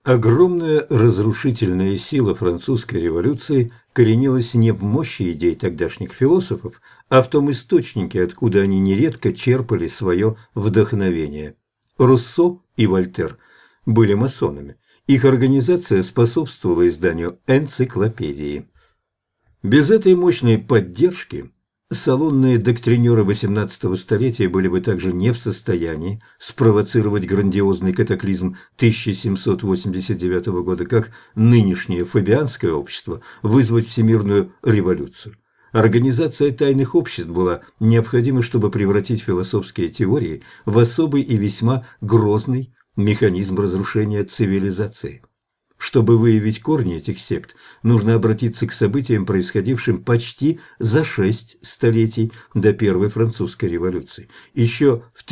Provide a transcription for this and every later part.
Огромная разрушительная сила французской революции коренилась не в мощи идей тогдашних философов, а в том источнике, откуда они нередко черпали свое вдохновение. Руссо и Вольтер были масонами. Их организация способствовала изданию энциклопедии. Без этой мощной поддержки салонные доктринеры XVIII столетия были бы также не в состоянии спровоцировать грандиозный катаклизм 1789 года, как нынешнее фабианское общество вызвать всемирную революцию. Организация тайных обществ была необходима, чтобы превратить философские теории в особый и весьма грозный механизм разрушения цивилизации. Чтобы выявить корни этих сект, нужно обратиться к событиям, происходившим почти за 6 столетий до Первой французской революции. Еще в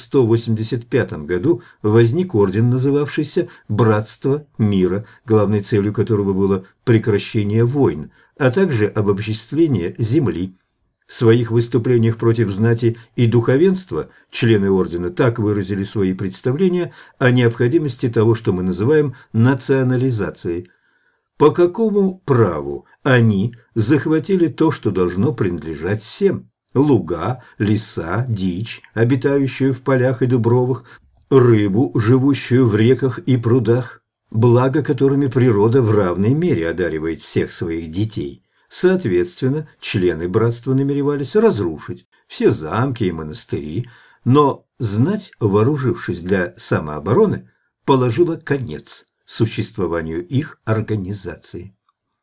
1185 году возник орден, называвшийся «Братство мира», главной целью которого было прекращение войн, а также обобществление земли. В своих выступлениях против знати и духовенства члены ордена так выразили свои представления о необходимости того, что мы называем национализацией. По какому праву они захватили то, что должно принадлежать всем? Луга, леса, дичь, обитающую в полях и дубровах, рыбу, живущую в реках и прудах, благо которыми природа в равной мере одаривает всех своих детей. Соответственно, члены братства намеревались разрушить все замки и монастыри, но знать, вооружившись для самообороны, положила конец существованию их организации.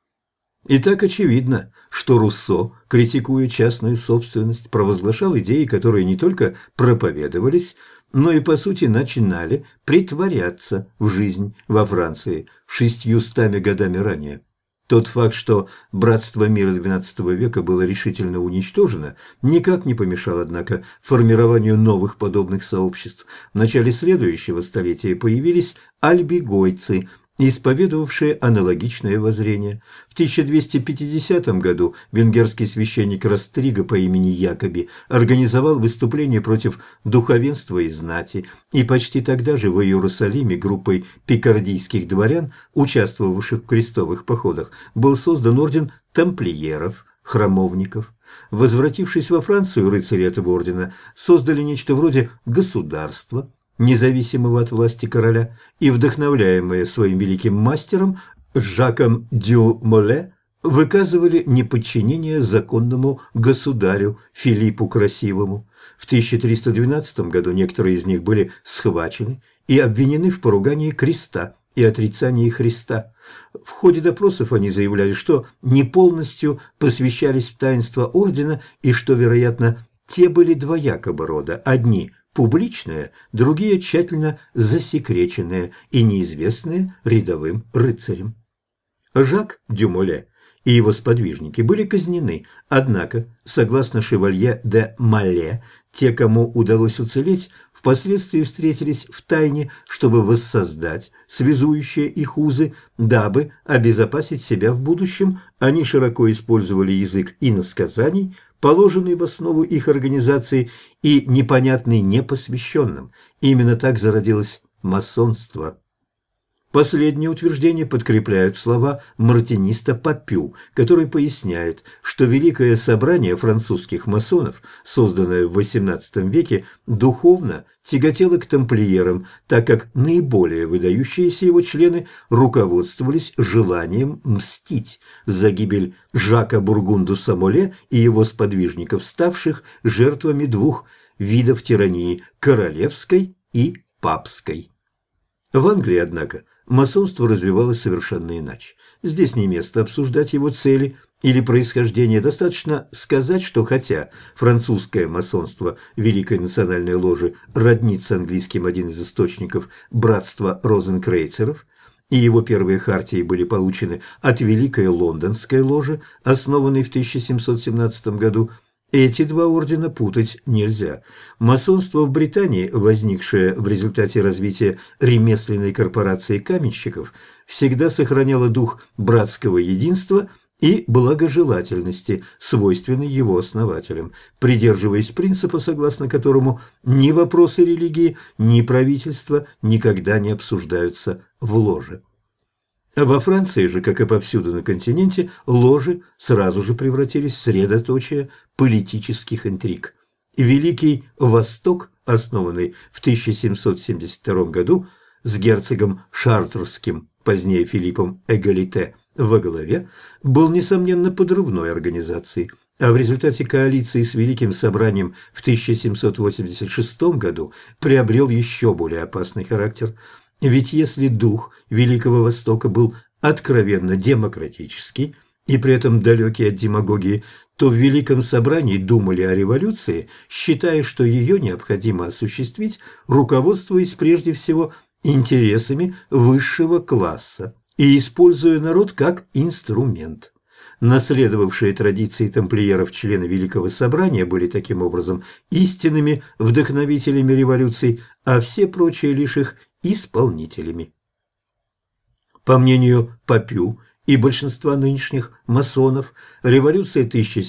И так очевидно, что Руссо, критикуя частную собственность, провозглашал идеи, которые не только проповедовались, но и по сути начинали притворяться в жизнь во Франции 600 годами ранее. Тот факт, что братство мира XII века было решительно уничтожено, никак не помешал, однако, формированию новых подобных сообществ. В начале следующего столетия появились альбигойцы, исповедовавшие аналогичное воззрение. В 1250 году венгерский священник Растрига по имени Якоби организовал выступление против духовенства и знати, и почти тогда же в Иерусалиме группой пикардийских дворян, участвовавших в крестовых походах, был создан орден тамплиеров, храмовников. Возвратившись во Францию, рыцари этого ордена создали нечто вроде государства, независимого от власти короля, и, вдохновляемые своим великим мастером Жаком дю Моле, выказывали неподчинение законному государю Филиппу Красивому. В 1312 году некоторые из них были схвачены и обвинены в поругании креста и отрицании Христа. В ходе допросов они заявляли, что не полностью посвящались в таинство ордена и что, вероятно, те были двоякого рода: одни – публичные, другие тщательно засекреченные и неизвестные рядовым рыцарям. Жак дю Моле и его сподвижники были казнены, однако, согласно шевалье де Малле, те, кому удалось уцелеть, впоследствии встретились в тайне, чтобы воссоздать связующие их узы, дабы обезопасить себя в будущем. Они широко использовали язык иносказаний, положенный в основу их организации и непонятный непосвященным. Именно так зародилось масонство. Последнее утверждение подкрепляют слова мартиниста Папю, который поясняет, что Великое собрание французских масонов, созданное в XVIII веке, духовно тяготело к тамплиерам, так как наиболее выдающиеся его члены руководствовались желанием мстить за гибель Жака Бургундуса Моле и его сподвижников, ставших жертвами двух видов тирании – королевской и папской. В Англии, однако, масонство развивалось совершенно иначе. Здесь не место обсуждать его цели или происхождение. Достаточно сказать, что хотя французское масонство Великой национальной ложи роднит с английским один из источников братства розенкрейцеров, и его первые хартии были получены от Великой лондонской ложи, основанной в 1717 году, эти два ордена путать нельзя. Масонство в Британии, возникшее в результате развития ремесленной корпорации каменщиков, всегда сохраняло дух братского единства и благожелательности, свойственной его основателям, придерживаясь принципа, согласно которому ни вопросы религии, ни правительства никогда не обсуждаются в ложе. Во Франции же, как и повсюду на континенте, ложи сразу же превратились в средоточие политических интриг. Великий Восток, основанный в 1772 году с герцогом Шартрским, позднее Филиппом Эгалите, во главе, был, несомненно, подрывной организацией, а в результате коалиции с Великим Собранием в 1786 году приобрел еще более опасный характер. Ведь если дух Великого Востока был откровенно демократический и при этом далекий от демагогии, то в Великом Собрании думали о революции, считая, что ее необходимо осуществить, руководствуясь прежде всего интересами высшего класса и используя народ как инструмент. Наследовавшие традиции тамплиеров члены Великого Собрания были таким образом истинными вдохновителями революций, а все прочие лишь их исполнителями. По мнению Папю и большинства нынешних масонов, революция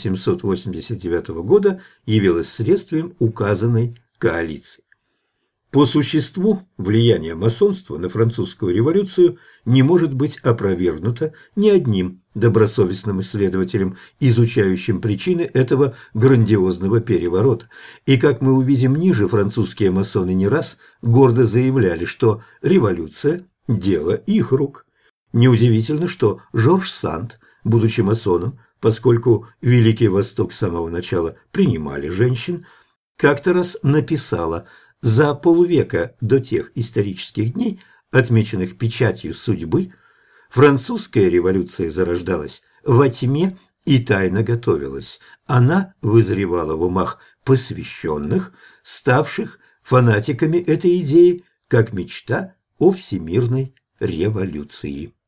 1789 года явилась следствием указанной коалиции. По существу, влияние масонства на французскую революцию не может быть опровергнуто ни одним добросовестным исследователем, изучающим причины этого грандиозного переворота. И, как мы увидим ниже, французские масоны не раз гордо заявляли, что революция – дело их рук. Неудивительно, что Жорж Санд, будучи масоном, поскольку Великий Восток с самого начала принимали женщин, как-то раз написала: «За полвека до тех исторических дней, отмеченных печатью судьбы, французская революция зарождалась во тьме и тайно готовилась. Она вызревала в умах посвященных, ставших фанатиками этой идеи, как мечта о всемирной революции».